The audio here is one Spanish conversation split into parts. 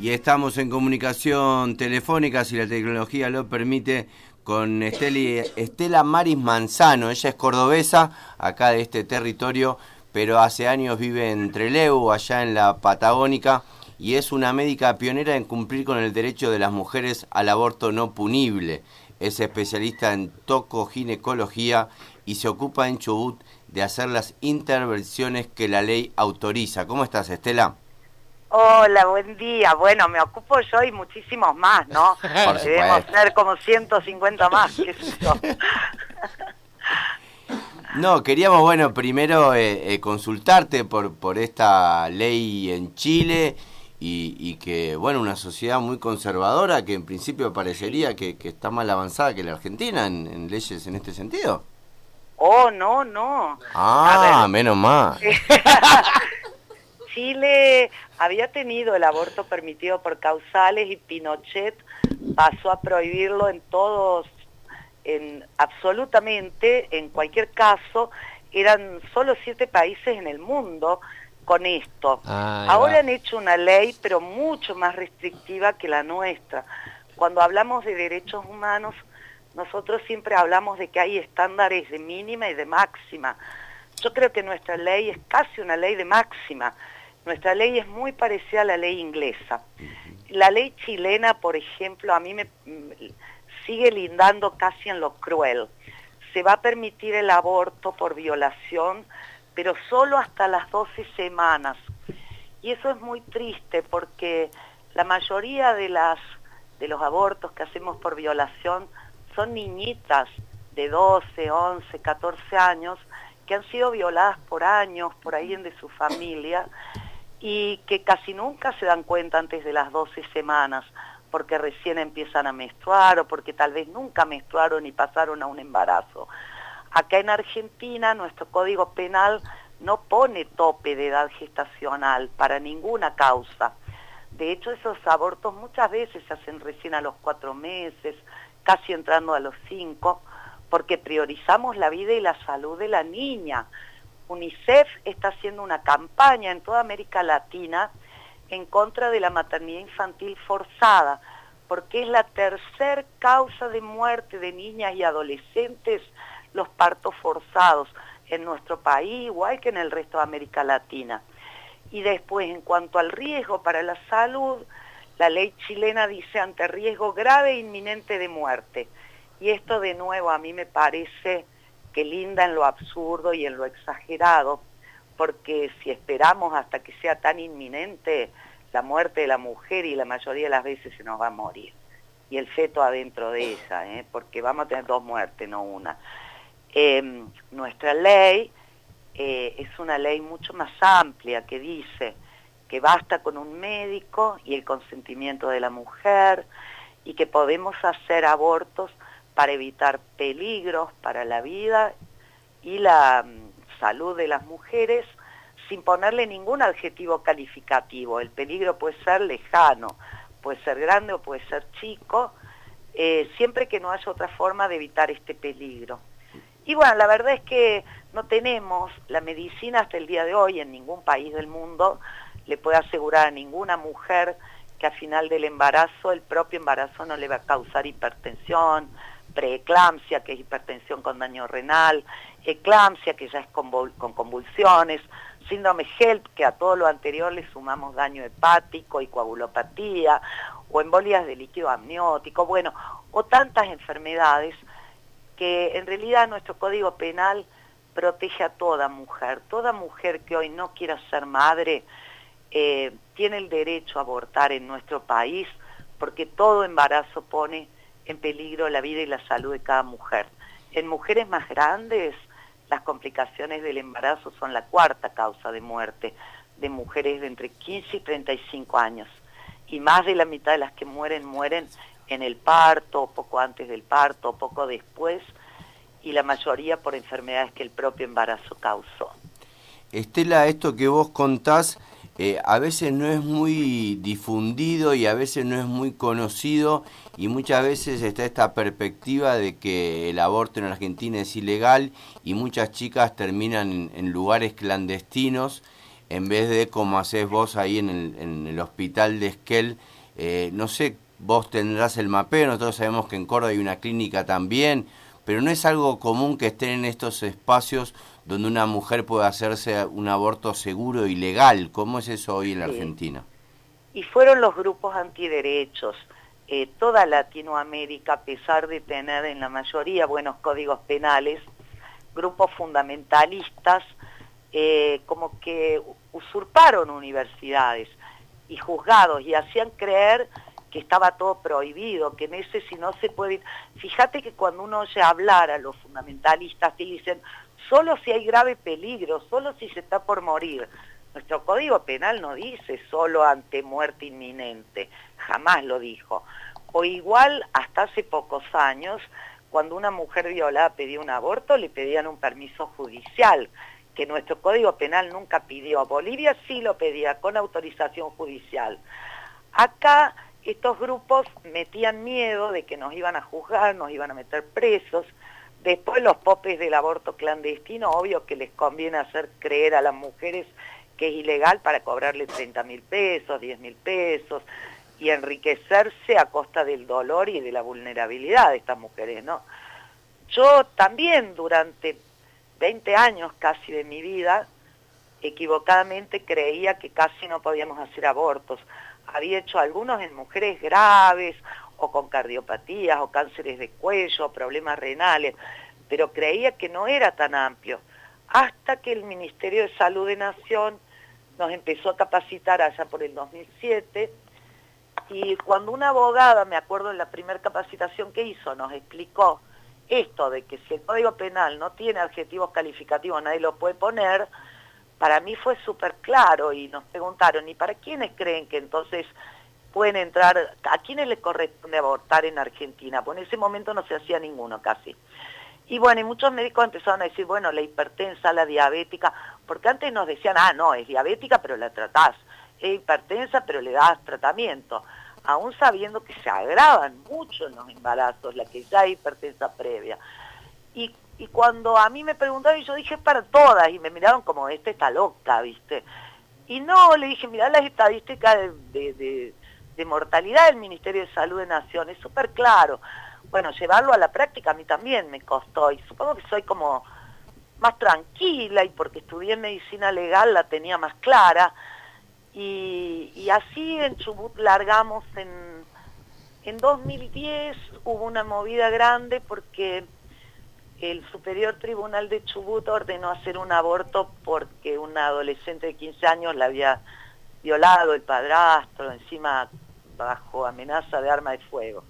Y estamos en comunicación telefónica, si la tecnología lo permite, con Estela Maris Manzano. Ella es cordobesa, acá de este territorio, pero hace años vive en Trelew, allá en la Patagónica, y es una médica pionera en cumplir con el derecho de las mujeres al aborto no punible. Es especialista en tocoginecología y se ocupa en Chubut de hacer las intervenciones que la ley autoriza. ¿Cómo estás, Estela? Hola, buen día. Bueno, me ocupo yo y muchísimos más, ¿no? Por Debemos supuesto. ser como 150 más, qué sé yo. No, queríamos, bueno, primero consultarte por esta ley en Chile y que, bueno, una sociedad muy conservadora que en principio parecería que está más avanzada que la Argentina en leyes en este sentido. Oh, no, no. Ah, A menos mal. ver, Chile había tenido el aborto permitido por causales y Pinochet pasó a prohibirlo en todos, absolutamente, en cualquier caso. Eran solo 7 países en el mundo con esto. Ahora han hecho una ley, pero mucho más restrictiva que la nuestra. Cuando hablamos de derechos humanos, nosotros siempre hablamos de que hay estándares de mínima y de máxima. Yo creo que nuestra ley es casi una ley de máxima. Nuestra ley es muy parecida a la ley inglesa. La ley chilena, por ejemplo, a mí me sigue lindando casi en lo cruel. Se va a permitir el aborto por violación, pero solo hasta las 12 semanas. Y eso es muy triste porque la mayoría de los abortos que hacemos por violación son niñitas de 12, 11, 14 años que han sido violadas por años, por alguien de su familia, y que casi nunca se dan cuenta antes de las 12 semanas, porque recién empiezan a menstruar o porque tal vez nunca menstruaron y pasaron a un embarazo. Acá en Argentina nuestro Código Penal no pone tope de edad gestacional para ninguna causa. De hecho, esos abortos muchas veces se hacen recién a los 4 meses, casi entrando a los 5, porque priorizamos la vida y la salud de la niña. UNICEF está haciendo una campaña en toda América Latina en contra de la maternidad infantil forzada, porque es la tercer causa de muerte de niñas y adolescentes, los partos forzados en nuestro país, igual que en el resto de América Latina. Y después, en cuanto al riesgo para la salud, la ley chilena dice ante riesgo grave e inminente de muerte. Y esto de nuevo a mí me parece que linda en lo absurdo y en lo exagerado, porque si esperamos hasta que sea tan inminente, la muerte de la mujer y la mayoría de las veces se nos va a morir. Y el feto adentro de ella, porque vamos a tener 2 muertes, no una. Nuestra ley es una ley mucho más amplia que dice que basta con un médico y el consentimiento de la mujer y que podemos hacer abortos para evitar peligros para la vida y la salud de las mujeres sin ponerle ningún adjetivo calificativo. El peligro puede ser lejano, puede ser grande o puede ser chico, siempre que no haya otra forma de evitar este peligro. Y bueno, la verdad es que no tenemos la medicina hasta el día de hoy en ningún país del mundo le puede asegurar a ninguna mujer que al final del embarazo, el propio embarazo no le va a causar hipertensión, preeclampsia, que es hipertensión con daño renal, eclampsia, que ya es con convulsiones, síndrome HELP, que a todo lo anterior le sumamos daño hepático y coagulopatía, o embolias de líquido amniótico, bueno, o tantas enfermedades que en realidad nuestro Código Penal protege a toda mujer que hoy no quiera ser madre, tiene el derecho a abortar en nuestro país, porque todo embarazo pone en peligro la vida y la salud de cada mujer. En mujeres más grandes, las complicaciones del embarazo son la 4ª causa de muerte de mujeres de entre 15 y 35 años. Y más de la mitad de las que mueren en el parto, poco antes del parto, poco después, y la mayoría por enfermedades que el propio embarazo causó. Estela, esto que vos contás a veces no es muy difundido y a veces no es muy conocido, y muchas veces está esta perspectiva de que el aborto en Argentina es ilegal y muchas chicas terminan en lugares clandestinos en vez de como haces vos ahí en el hospital de Esquel. No sé, vos tendrás el mapeo, nosotros sabemos que en Córdoba hay una clínica también, pero no es algo común que estén en estos espacios donde una mujer puede hacerse un aborto seguro y legal. ¿Cómo es eso hoy en la Argentina? Y fueron los grupos antiderechos. Toda Latinoamérica, a pesar de tener en la mayoría buenos códigos penales, grupos fundamentalistas, como que usurparon universidades y juzgados y hacían creer que estaba todo prohibido, que en ese si no se puede... Fíjate que cuando uno oye hablar a los fundamentalistas te dicen, solo si hay grave peligro, solo si se está por morir. Nuestro Código Penal no dice solo ante muerte inminente, jamás lo dijo. O igual, hasta hace pocos años, cuando una mujer violada pedía un aborto, le pedían un permiso judicial, que nuestro Código Penal nunca pidió. Bolivia sí lo pedía, con autorización judicial. Acá estos grupos metían miedo de que nos iban a juzgar, nos iban a meter presos. Después los popes del aborto clandestino, obvio que les conviene hacer creer a las mujeres que es ilegal para cobrarle 30.000 pesos, 10.000 pesos, y enriquecerse a costa del dolor y de la vulnerabilidad de estas mujeres, ¿no? Yo también durante 20 años casi de mi vida, equivocadamente creía que casi no podíamos hacer abortos. Había hecho algunos en mujeres graves, o con cardiopatías, o cánceres de cuello, o problemas renales, pero creía que no era tan amplio. Hasta que el Ministerio de Salud de Nación nos empezó a capacitar allá por el 2007, y cuando una abogada, me acuerdo en la primera capacitación que hizo, nos explicó esto de que si el Código Penal no tiene adjetivos calificativos, nadie lo puede poner, para mí fue súper claro, y nos preguntaron, ¿y para quiénes creen que entonces pueden entrar, a quiénes les corresponde abortar en Argentina? Pues en ese momento no se hacía ninguno casi. Y bueno, y muchos médicos empezaron a decir, bueno, la hipertensa, la diabética, porque antes nos decían, no, es diabética pero la tratás, es hipertensa pero le das tratamiento, aún sabiendo que se agravan mucho en los embarazos, la que ya es hipertensa previa. Y cuando a mí me preguntaron, yo dije para todas, y me miraron como, esta está loca, ¿viste? Y no, le dije, mirá las estadísticas de mortalidad del Ministerio de Salud de Nación, es súper claro. Bueno, llevarlo a la práctica a mí también me costó, y supongo que soy como más tranquila, y porque estudié medicina legal la tenía más clara, y así en Chubut largamos en 2010, hubo una movida grande porque el Superior Tribunal de Chubut ordenó hacer un aborto porque una adolescente de 15 años la había violado el padrastro, encima bajo amenaza de arma de fuego,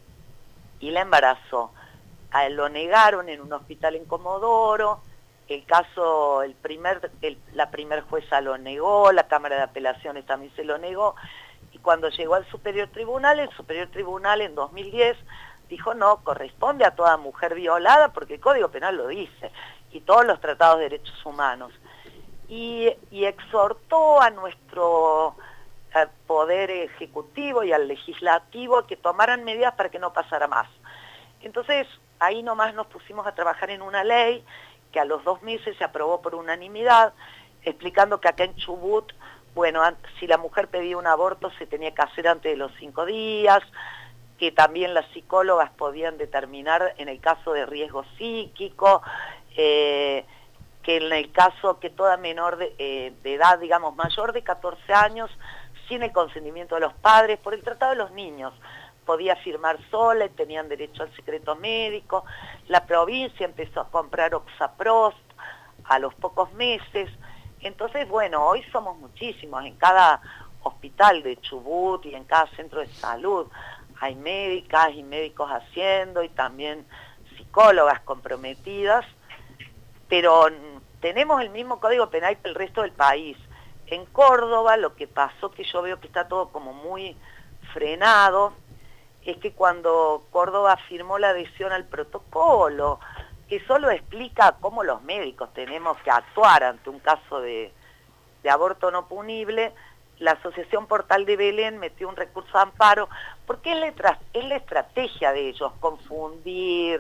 y la embarazó. Lo negaron en un hospital en Comodoro, el caso, la primer jueza lo negó, la Cámara de Apelaciones también se lo negó, y cuando llegó al Superior Tribunal, el Superior Tribunal en 2010 dijo, no, corresponde a toda mujer violada, porque el Código Penal lo dice, y todos los tratados de derechos humanos, y exhortó a nuestro Poder Ejecutivo y al Legislativo que tomaran medidas para que no pasara más. Entonces, ahí nomás nos pusimos a trabajar en una ley que a los 2 meses se aprobó por unanimidad, explicando que acá en Chubut, bueno, si la mujer pedía un aborto se tenía que hacer antes de los 5 días, que también las psicólogas podían determinar en el caso de riesgo psíquico, que en el caso que toda menor de edad, digamos, mayor de 14 años, sin el consentimiento de los padres, por el Tratado de los Niños, podía firmar sola y tenían derecho al secreto médico. La provincia empezó a comprar Oxaprost a los pocos meses. Entonces, bueno, hoy somos muchísimos, en cada hospital de Chubut y en cada centro de salud hay médicas y médicos haciendo, y también psicólogas comprometidas, pero tenemos el mismo Código Penal que el resto del país. En Córdoba lo que pasó, que yo veo que está todo como muy frenado, es que cuando Córdoba firmó la adhesión al protocolo, que solo explica cómo los médicos tenemos que actuar ante un caso de aborto no punible, la Asociación Portal de Belén metió un recurso de amparo, porque es la estrategia de ellos, confundir,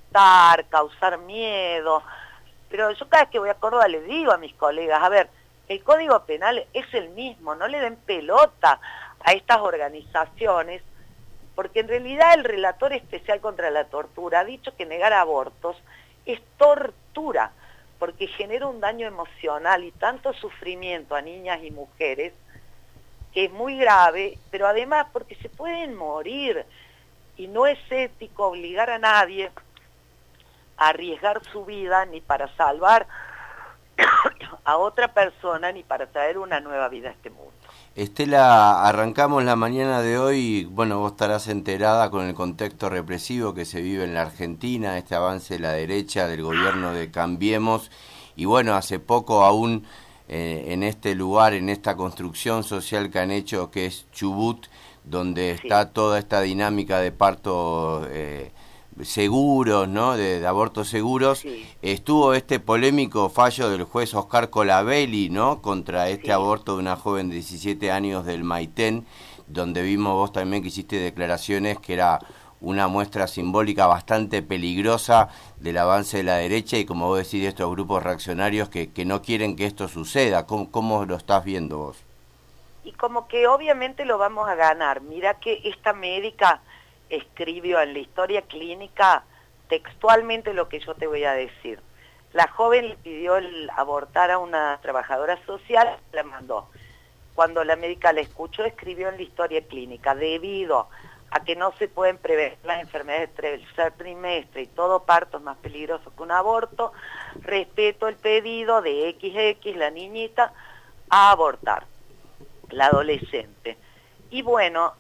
asustar, causar miedo. Pero yo cada vez que voy a Córdoba les digo a mis colegas, a ver, El Código Penal es el mismo, no le den pelota a estas organizaciones, porque en realidad el relator especial contra la tortura ha dicho que negar abortos es tortura, porque genera un daño emocional y tanto sufrimiento a niñas y mujeres, que es muy grave, pero además porque se pueden morir, y no es ético obligar a nadie a arriesgar su vida ni para salvar a otra persona ni para traer una nueva vida a este mundo. Estela, arrancamos la mañana de hoy, bueno, vos estarás enterada con el contexto represivo que se vive en la Argentina, este avance de la derecha, del gobierno de Cambiemos, y bueno, hace poco aún en este lugar, en esta construcción social que han hecho, que es Chubut, donde está toda esta dinámica de parto seguros, ¿no? De abortos seguros, estuvo este polémico fallo del juez Oscar Colabelli, ¿no? Contra este aborto de una joven de 17 años del Maitén, donde vimos vos también que hiciste declaraciones que era una muestra simbólica bastante peligrosa del avance de la derecha y, como vos decís, de estos grupos reaccionarios que no quieren que esto suceda. ¿Cómo lo estás viendo vos? Y como que obviamente lo vamos a ganar. Mira que esta médica escribió en la historia clínica textualmente lo que yo te voy a decir. La joven le pidió abortar a una trabajadora social, la mandó. Cuando la médica la escuchó, escribió en la historia clínica, debido a que no se pueden prever las enfermedades del tercer trimestre y todo parto es más peligroso que un aborto, respeto el pedido de XX, la niñita, a abortar, la adolescente. Y bueno,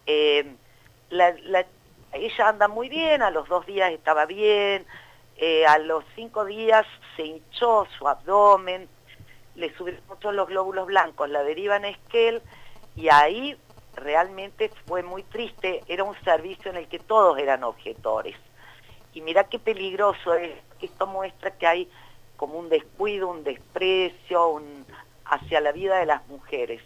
ella anda muy bien, a los 2 días estaba bien, a los 5 días se hinchó su abdomen, le subieron mucho los glóbulos blancos, la derivan a Esquel, y ahí realmente fue muy triste, era un servicio en el que todos eran objetores. Y mira qué peligroso es, esto muestra que hay como un descuido, un desprecio hacia la vida de las mujeres.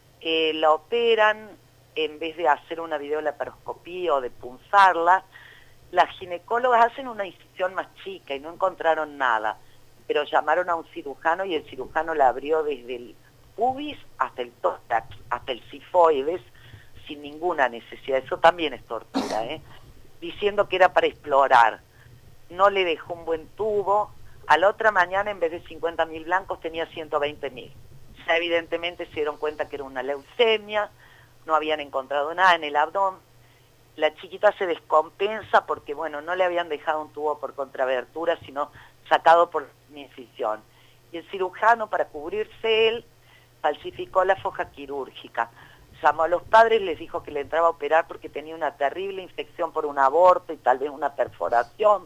La operan, en vez de hacer una videolaparoscopía o de punzarla, las ginecólogas hacen una incisión más chica y no encontraron nada, pero llamaron a un cirujano y el cirujano la abrió desde el pubis hasta el tórax, hasta el sifoides, sin ninguna necesidad. Eso también es tortura, diciendo que era para explorar. No le dejó un buen tubo. A la otra mañana, en vez de 50.000 blancos, tenía 120.000. Ya evidentemente se dieron cuenta que era una leucemia, no habían encontrado nada en el abdomen. La chiquita se descompensa porque, bueno, no le habían dejado un tubo por contrabertura, sino sacado por mi incisión. Y el cirujano, para cubrirse él, falsificó la foja quirúrgica. Llamó a los padres, les dijo que le entraba a operar porque tenía una terrible infección por un aborto y tal vez una perforación.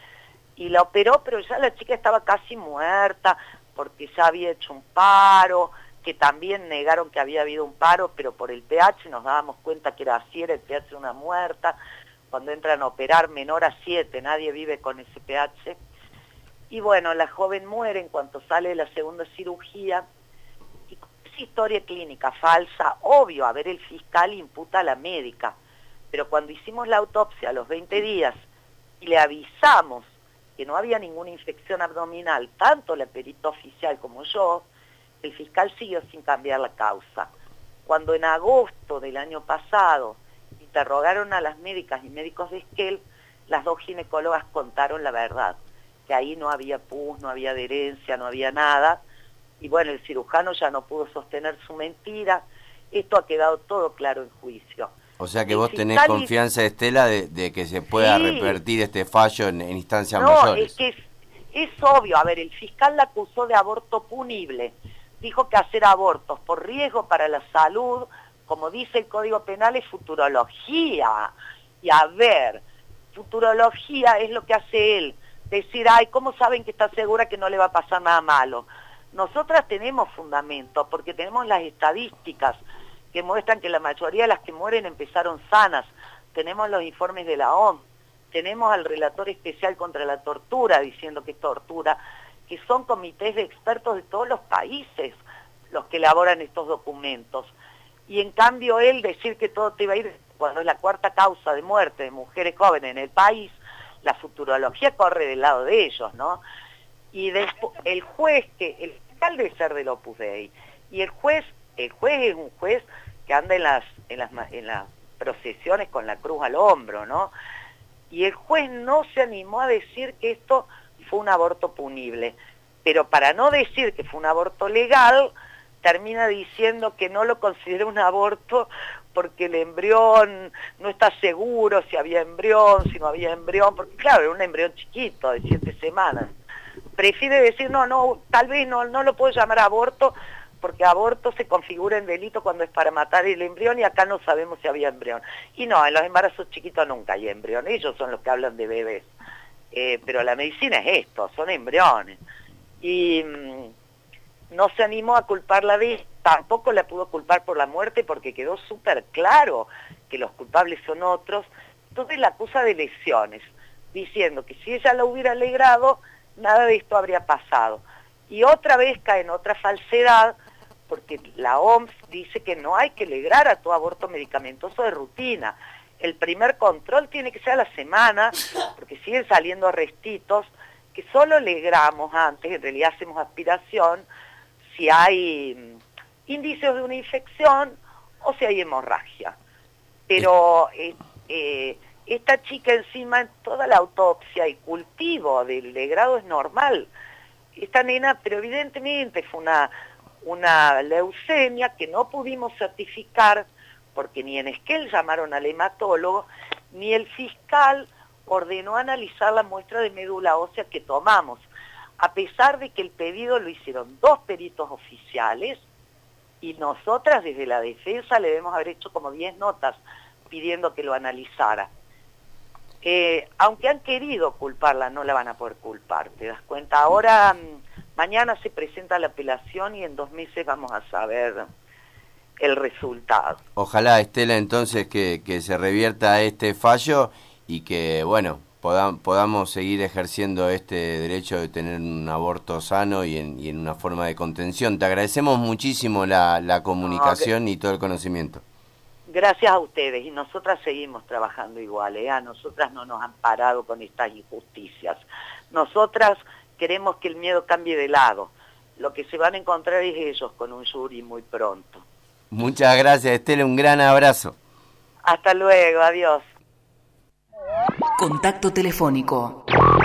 Y la operó, pero ya la chica estaba casi muerta porque ya había hecho un paro, que también negaron que había habido un paro, pero por el pH nos dábamos cuenta que era así, era el pH de una muerta. Cuando entran a operar menor a 7, nadie vive con ese pH. Y bueno, la joven muere en cuanto sale de la segunda cirugía. Y con esa historia clínica falsa, obvio, a ver, el fiscal imputa a la médica. Pero cuando hicimos la autopsia a los 20 días y le avisamos que no había ninguna infección abdominal, tanto la perito oficial como yo, el fiscal siguió sin cambiar la causa. Cuando en agosto del año pasado interrogaron a las médicas y médicos de Esquel, las 2 ginecólogas contaron la verdad, que ahí no había pus, no había adherencia, no había nada, y bueno, el cirujano ya no pudo sostener su mentira. Esto ha quedado todo claro en juicio. O sea que vos tenés confianza, Estela, de que se pueda revertir este fallo en instancias mayores. No, es que es obvio. A ver, el fiscal la acusó de aborto punible. Dijo que hacer abortos por riesgo para la salud, como dice el Código Penal, es futurología. Y a ver, futurología es lo que hace él. Decir, ay, ¿cómo saben que está segura que no le va a pasar nada malo? Nosotras tenemos fundamento, porque tenemos las estadísticas que muestran que la mayoría de las que mueren empezaron sanas. Tenemos los informes de la OMS, tenemos al relator especial contra la tortura diciendo que es tortura, que son comités de expertos de todos los países los que elaboran estos documentos. Y en cambio él decir que todo te iba a ir, cuando es la 4ª causa de muerte de mujeres jóvenes en el país, la futurología corre del lado de ellos, ¿no? Y después, el juez, el fiscal debe ser del Opus Dei, Y el juez es un juez que anda en las procesiones con la cruz al hombro, ¿no? Y el juez no se animó a decir que esto fue un aborto punible, pero para no decir que fue un aborto legal, termina diciendo que no lo considera un aborto porque el embrión no está seguro si había embrión, si no había embrión, porque claro, era un embrión chiquito de 7 semanas. Prefiere decir, no, tal vez no lo puedo llamar aborto, porque aborto se configura en delito cuando es para matar el embrión y acá no sabemos si había embrión. Y no, en los embarazos chiquitos nunca hay embrión, ellos son los que hablan de bebés. Pero la medicina es esto, son embriones. Y no se animó a culparla de esto, tampoco la pudo culpar por la muerte porque quedó súper claro que los culpables son otros. Entonces la acusa de lesiones, diciendo que si ella la hubiera alegrado, nada de esto habría pasado. Y otra vez cae en otra falsedad, porque la OMS dice que no hay que legrar a todo aborto medicamentoso de rutina. El primer control tiene que ser a la semana, porque siguen saliendo restitos, que solo legramos antes, en realidad hacemos aspiración, si hay indicios de una infección o si hay hemorragia. Pero esta chica encima en toda la autopsia y cultivo del legrado es normal. Esta nena, pero evidentemente fue una leucemia que no pudimos certificar porque ni en Esquel llamaron al hematólogo, ni el fiscal ordenó analizar la muestra de médula ósea que tomamos, a pesar de que el pedido lo hicieron 2 peritos oficiales y nosotras desde la defensa le debemos haber hecho como 10 notas pidiendo que lo analizara. Aunque han querido culparla, no la van a poder culpar, ¿te das cuenta? Ahora, mañana se presenta la apelación y en 2 meses vamos a saber el resultado. Ojalá, Estela, entonces que se revierta este fallo y que, bueno, podamos seguir ejerciendo este derecho de tener un aborto sano y en una forma de contención. Te agradecemos muchísimo la comunicación y todo el conocimiento. Gracias a ustedes, y nosotras seguimos trabajando igual, A nosotras no nos han parado con estas injusticias. Nosotras queremos que el miedo cambie de lado. Lo que se van a encontrar es ellos con un jury muy pronto. Muchas gracias, Estela, un gran abrazo. Hasta luego, adiós. Contacto telefónico